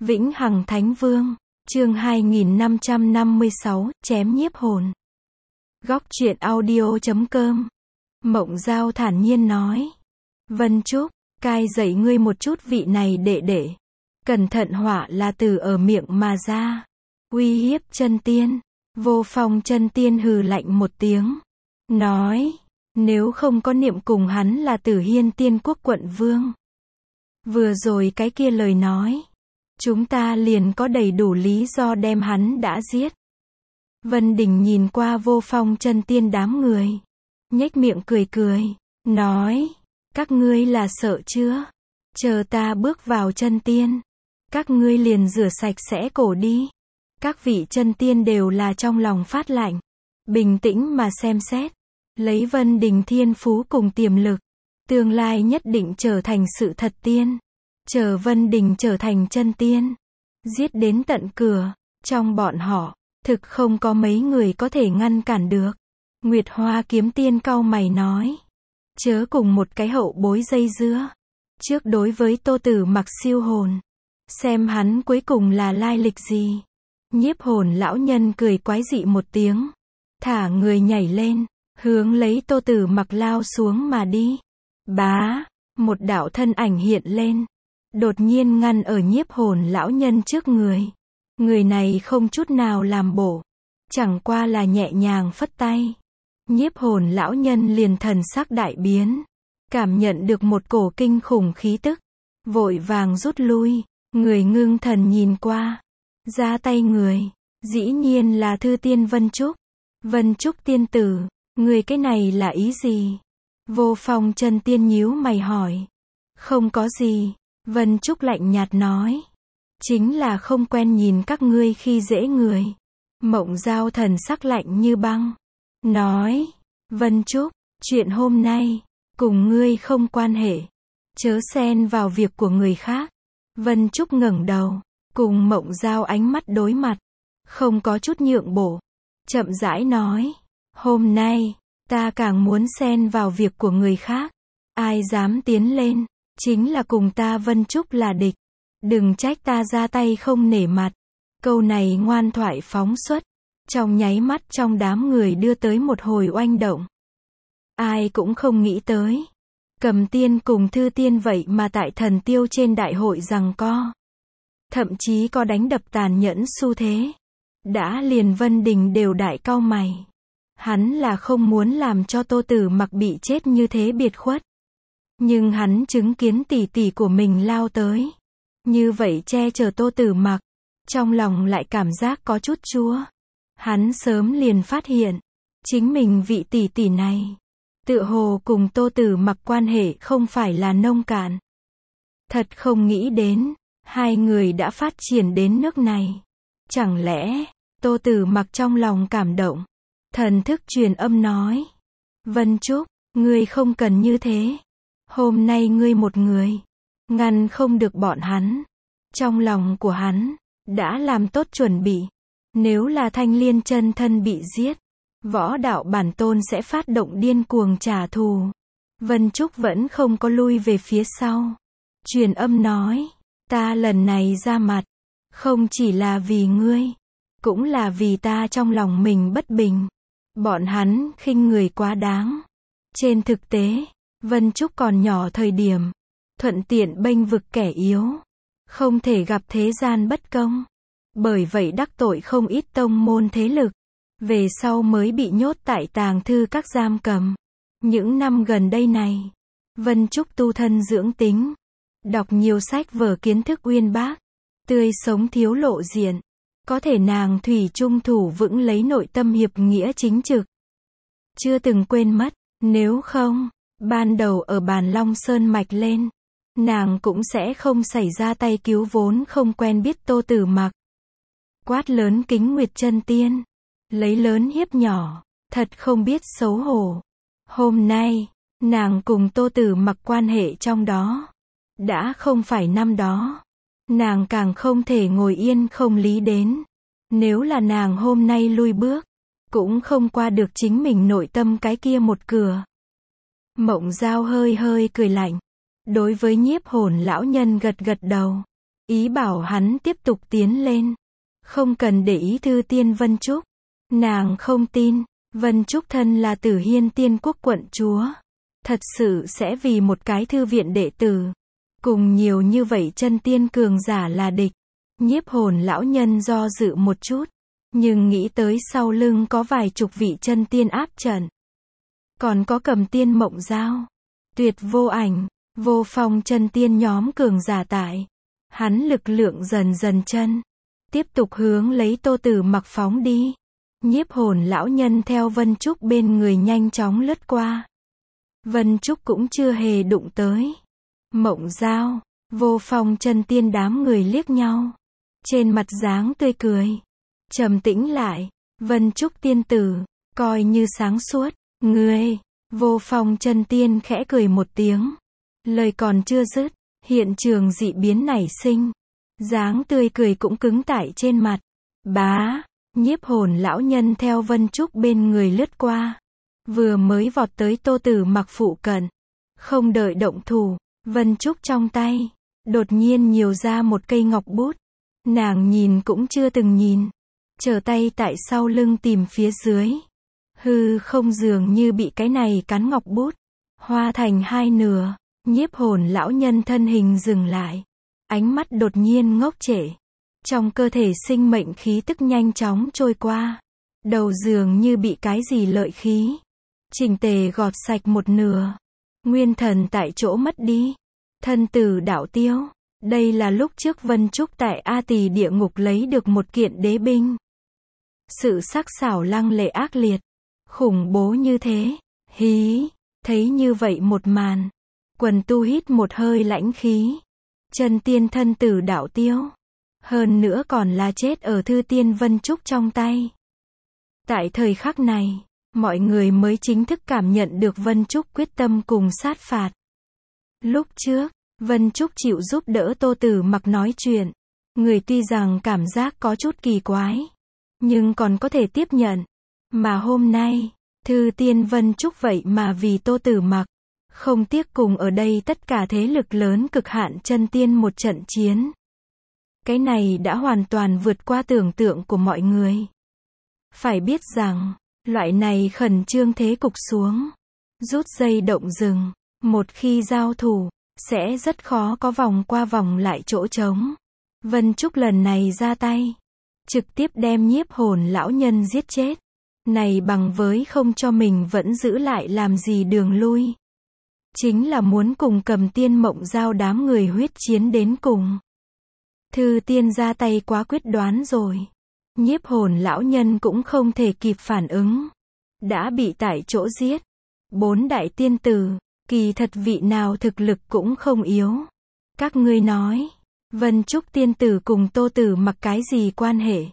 Vĩnh Hằng Thánh Vương, chương 2556, chém nhiếp hồn. Góc truyện audio.com. Mộng Giao thản nhiên nói. Vân Trúc, cai dạy ngươi một chút vị này đệ đệ. Cẩn thận họa là từ ở miệng mà ra. Uy hiếp chân tiên. Vô Phong chân tiên hừ lạnh một tiếng. Nói, nếu không có niệm cùng hắn là Tử Hiên Tiên Quốc quận vương. Vừa rồi cái kia lời nói. Chúng ta liền có đầy đủ lý do đem hắn đã giết. Vân Đình nhìn qua Vô Phong chân tiên đám người. Nhếch miệng cười cười. Nói, các ngươi là sợ chưa? Chờ ta bước vào chân tiên. Các ngươi liền rửa sạch sẽ cổ đi. Các vị chân tiên đều là trong lòng phát lạnh. Bình tĩnh mà xem xét. Lấy Vân Đình thiên phú cùng tiềm lực. Tương lai nhất định trở thành sự thật tiên. Chờ Vân Đình trở thành chân tiên. Giết đến tận cửa. Trong bọn họ, thực không có mấy người có thể ngăn cản được. Nguyệt Hoa kiếm tiên cau mày nói. Chớ cùng một cái hậu bối dây dưa. Trước đối với Tô Tử Mặc siêu hồn. Xem hắn cuối cùng là lai lịch gì. Nhiếp hồn lão nhân cười quái dị một tiếng. Thả người nhảy lên. Hướng lấy Tô Tử Mặc lao xuống mà đi. Bá. Một đạo thân ảnh hiện lên. Đột nhiên ngăn ở nhiếp hồn lão nhân trước người. Người này không chút nào làm bộ. Chẳng qua là nhẹ nhàng phất tay. Nhiếp hồn lão nhân liền thần sắc đại biến. Cảm nhận được một cổ kinh khủng khí tức. Vội vàng rút lui. Người ngưng thần nhìn qua. Ra tay người. Dĩ nhiên là Thư Tiên Vân Trúc. Vân Trúc tiên tử. Người cái này là ý gì? Vô Phong chân tiên nhíu mày hỏi. Không có gì. Vân Trúc lạnh nhạt nói. Chính là không quen nhìn các ngươi khi dễ người. Mộng Giao thần sắc lạnh như băng. Nói. Vân Trúc, chuyện hôm nay, cùng ngươi không quan hệ. Chớ xen vào việc của người khác. Vân Trúc ngẩng đầu. Cùng Mộng Giao ánh mắt đối mặt. Không có chút nhượng bộ. Chậm rãi nói. Hôm nay, ta càng muốn xen vào việc của người khác. Ai dám tiến lên. Chính là cùng ta Vân Trúc là địch. Đừng trách ta ra tay không nể mặt. Câu này ngoan thoại phóng xuất. Trong nháy mắt trong đám người đưa tới một hồi oanh động. Ai cũng không nghĩ tới. Cầm tiên cùng Thư Tiên vậy mà tại Thần Tiêu trên đại hội giằng co. Thậm chí có đánh đập tàn nhẫn xu thế. Đã liền Vân Đình đều đại cau mày. Hắn là không muốn làm cho Tô Tử Mặc bị chết như thế biệt khuất. Nhưng hắn chứng kiến tỷ tỷ của mình lao tới. Như vậy che chở Tô Tử Mặc. Trong lòng lại cảm giác có chút chua. Hắn sớm liền phát hiện. Chính mình vị tỷ tỷ này. Tựa hồ cùng Tô Tử Mặc quan hệ không phải là nông cạn. Thật không nghĩ đến. Hai người đã phát triển đến nước này. Chẳng lẽ, Tô Tử Mặc trong lòng cảm động. Thần thức truyền âm nói. Vân Trúc, ngươi không cần như thế. Hôm nay ngươi một người. Ngăn không được bọn hắn. Trong lòng của hắn. Đã làm tốt chuẩn bị. Nếu là Thanh Liên chân thân bị giết. Võ đạo bản tôn sẽ phát động điên cuồng trả thù. Vân Trúc vẫn không có lui về phía sau. Truyền âm nói. Ta lần này ra mặt. Không chỉ là vì ngươi. Cũng là vì ta trong lòng mình bất bình. Bọn hắn khinh người quá đáng. Trên thực tế. Vân Trúc còn nhỏ thời điểm. Thuận tiện bênh vực kẻ yếu. Không thể gặp thế gian bất công. Bởi vậy đắc tội không ít tông môn thế lực. Về sau mới bị nhốt tại tàng thư các giam cầm. Những năm gần đây này. Vân Trúc tu thân dưỡng tính. Đọc nhiều sách vở kiến thức uyên bác. Tươi sống thiếu lộ diện. Có thể nàng thủy chung thủ vững lấy nội tâm hiệp nghĩa chính trực. Chưa từng quên mất. Nếu không, ban đầu ở Bàn Long Sơn mạch lên. Nàng cũng sẽ không xảy ra tay cứu vốn không quen biết Tô Tử Mặc. Quát lớn Kính Nguyệt chân tiên. Lấy lớn hiếp nhỏ. Thật không biết xấu hổ. Hôm nay, nàng cùng Tô Tử Mặc quan hệ trong đó. Đã không phải năm đó. Nàng càng không thể ngồi yên không lý đến. Nếu là nàng hôm nay lui bước. Cũng không qua được chính mình nội tâm cái kia một cửa. Mộng Giao hơi hơi cười lạnh. Đối với nhiếp hồn lão nhân gật gật đầu. ý bảo hắn tiếp tục tiến lên. Không cần để ý Thư Tiên Vân Trúc. Nàng không tin, Vân Trúc thân là Tử Hiên Tiên Quốc quận chúa. Thật sự sẽ vì một cái thư viện đệ tử. Cùng nhiều như vậy chân tiên cường giả là địch. Nhiếp Hồn lão nhân do dự một chút. Nhưng nghĩ tới sau lưng có vài chục vị chân tiên áp trận. Còn có Cầm Tiên Mộng Giao, Tuyệt Vô Ảnh, Vô Phong chân tiên nhóm cường giả tại. Hắn lực lượng dần dần chân. Tiếp tục hướng lấy Tô Tử Mặc phóng đi. Nhiếp Hồn lão nhân theo Vân Trúc bên người nhanh chóng lướt qua. Vân Trúc cũng chưa hề đụng tới. Mộng Giao, Vô Phong chân tiên đám người liếc nhau. Trên mặt dáng tươi cười. Trầm tĩnh lại. Vân Trúc tiên tử, coi như sáng suốt. Ngươi, Vô Phong chân tiên khẽ cười một tiếng. Lời còn chưa dứt, hiện trường dị biến nảy sinh. Dáng tươi cười cũng cứng tại trên mặt. Bá, Nhiếp Hồn lão nhân theo Vân Trúc bên người lướt qua. Vừa mới vọt tới Tô Tử Mặc phụ cận. Không đợi động thủ, Vân Trúc trong tay đột nhiên nhiều ra một cây ngọc bút. Nàng nhìn cũng chưa từng nhìn. Trở tay tại sau lưng tìm phía dưới. Hư không dường như bị cái này cắn ngọc bút. Hoa thành hai nửa. Nhiếp Hồn lão nhân thân hình dừng lại. Ánh mắt đột nhiên ngốc trệ. Trong cơ thể sinh mệnh khí tức nhanh chóng trôi qua. Đầu dường như bị cái gì lợi khí. Chỉnh tề gọt sạch một nửa. Nguyên thần tại chỗ mất đi. Thân tử đạo tiêu. Đây là lúc trước Vân Trúc tại A Tỳ địa ngục lấy được một kiện đế binh. Sự sắc sảo lăng lệ ác liệt. Khủng bố như thế. Hí. Thấy như vậy một màn. Quần tu hít một hơi lãnh khí. Chân tiên thân tử đạo tiêu. Hơn nữa còn là chết ở Thư Tiên Vân Trúc trong tay. Tại thời khắc này, mọi người mới chính thức cảm nhận được Vân Trúc quyết tâm cùng sát phạt. Lúc trước, Vân Trúc chịu giúp đỡ Tô Tử Mặc nói chuyện. Người tuy rằng cảm giác có chút kỳ quái, nhưng còn có thể tiếp nhận. Mà hôm nay, Thư Tiên Vân Trúc vậy mà vì Tô Tử Mặc, không tiếc cùng ở đây tất cả thế lực lớn cực hạn chân tiên một trận chiến. Cái này đã hoàn toàn vượt qua tưởng tượng của mọi người. Phải biết rằng, loại này khẩn trương thế cục xuống, rút dây động rừng, một khi giao thủ, sẽ rất khó có vòng qua vòng lại chỗ trống. Vân Trúc lần này ra tay, trực tiếp đem Nhiếp Hồn lão nhân giết chết. Này bằng với không cho mình vẫn giữ lại làm gì đường lui. Chính là muốn cùng Cầm Tiên Mộng Giao đám người huyết chiến đến cùng. Thư Tiên ra tay quá quyết đoán rồi. Nhiếp Hồn lão nhân cũng không thể kịp phản ứng. Đã bị tại chỗ giết. 4 đại tiên tử, kỳ thật vị nào thực lực cũng không yếu. Các ngươi nói, Vân Trúc tiên tử cùng Tô Tử Mặc cái gì quan hệ?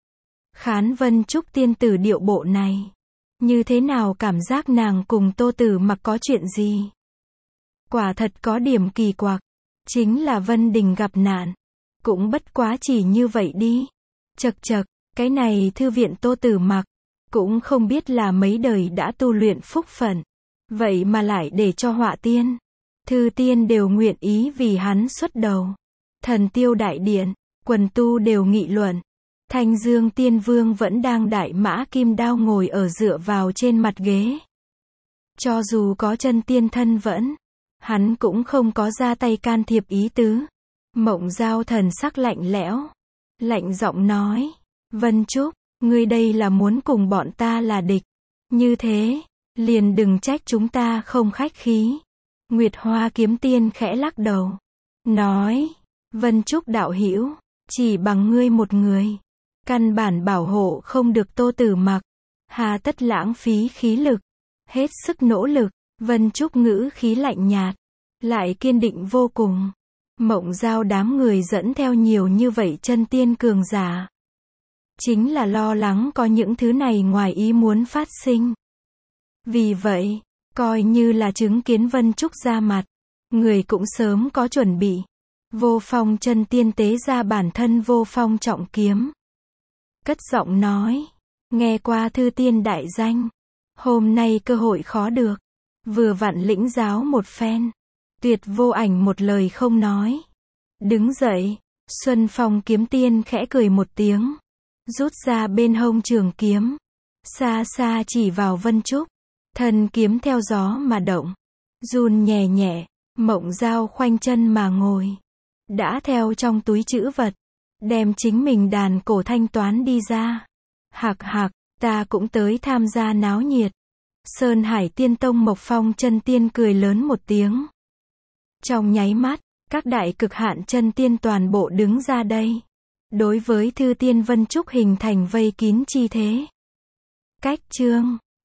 Khán Vân Trúc tiên tử điệu bộ này. Như thế nào cảm giác nàng cùng Tô Tử Mặc có chuyện gì? Quả thật có điểm kỳ quặc. Chính là Vân Đình gặp nạn. Cũng bất quá chỉ như vậy đi. Chậc chậc, cái này thư viện Tô Tử Mặc. Cũng không biết là mấy đời đã tu luyện phúc phận. Vậy mà lại để cho họa tiên. Thư tiên đều nguyện ý vì hắn xuất đầu. Thần Tiêu đại điện, quần tu đều nghị luận. Thanh Dương Tiên Vương vẫn đang đại mã kim đao ngồi ở dựa vào trên mặt ghế. Cho dù có chân tiên thân vẫn, hắn cũng không có ra tay can thiệp ý tứ. Mộng Giao thần sắc lạnh lẽo, lạnh giọng nói, Vân Trúc, ngươi đây là muốn cùng bọn ta là địch. Như thế, liền đừng trách chúng ta không khách khí. Nguyệt Hoa kiếm tiên khẽ lắc đầu, nói, Vân Trúc đạo hữu, chỉ bằng ngươi một người, căn bản bảo hộ không được Tô Tử Mặc, hà tất lãng phí khí lực, hết sức nỗ lực. Vân Trúc ngữ khí lạnh nhạt, lại kiên định vô cùng. Mộng Giao đám người dẫn theo nhiều như vậy chân tiên cường giả, chính là lo lắng có những thứ này ngoài ý muốn phát sinh. Vì vậy, coi như là chứng kiến Vân Trúc ra mặt, người cũng sớm có chuẩn bị. Vô Phong chân tiên tế ra bản thân Vô Phong trọng kiếm, cất giọng nói, nghe qua Thư Tiên đại danh, hôm nay cơ hội khó được, vừa vặn lĩnh giáo một phen. Tuyệt Vô Ảnh một lời không nói, đứng dậy, Xuân Phong kiếm tiên khẽ cười một tiếng, rút ra bên hông trường kiếm, xa xa chỉ vào Vân Trúc, thân kiếm theo gió mà động, run nhẹ nhẹ. Mộng Dao khoanh chân mà ngồi, đã theo trong túi trữ vật, đem chính mình đàn cổ thanh toán đi ra. Hạc hạc, ta cũng tới tham gia náo nhiệt. Sơn Hải Tiên Tông Mộc Phong chân tiên cười lớn một tiếng. Trong nháy mắt, các đại cực hạn chân tiên toàn bộ đứng ra đây. Đối với Thư Tiên Vân Trúc hình thành vây kín chi thế. Cách chương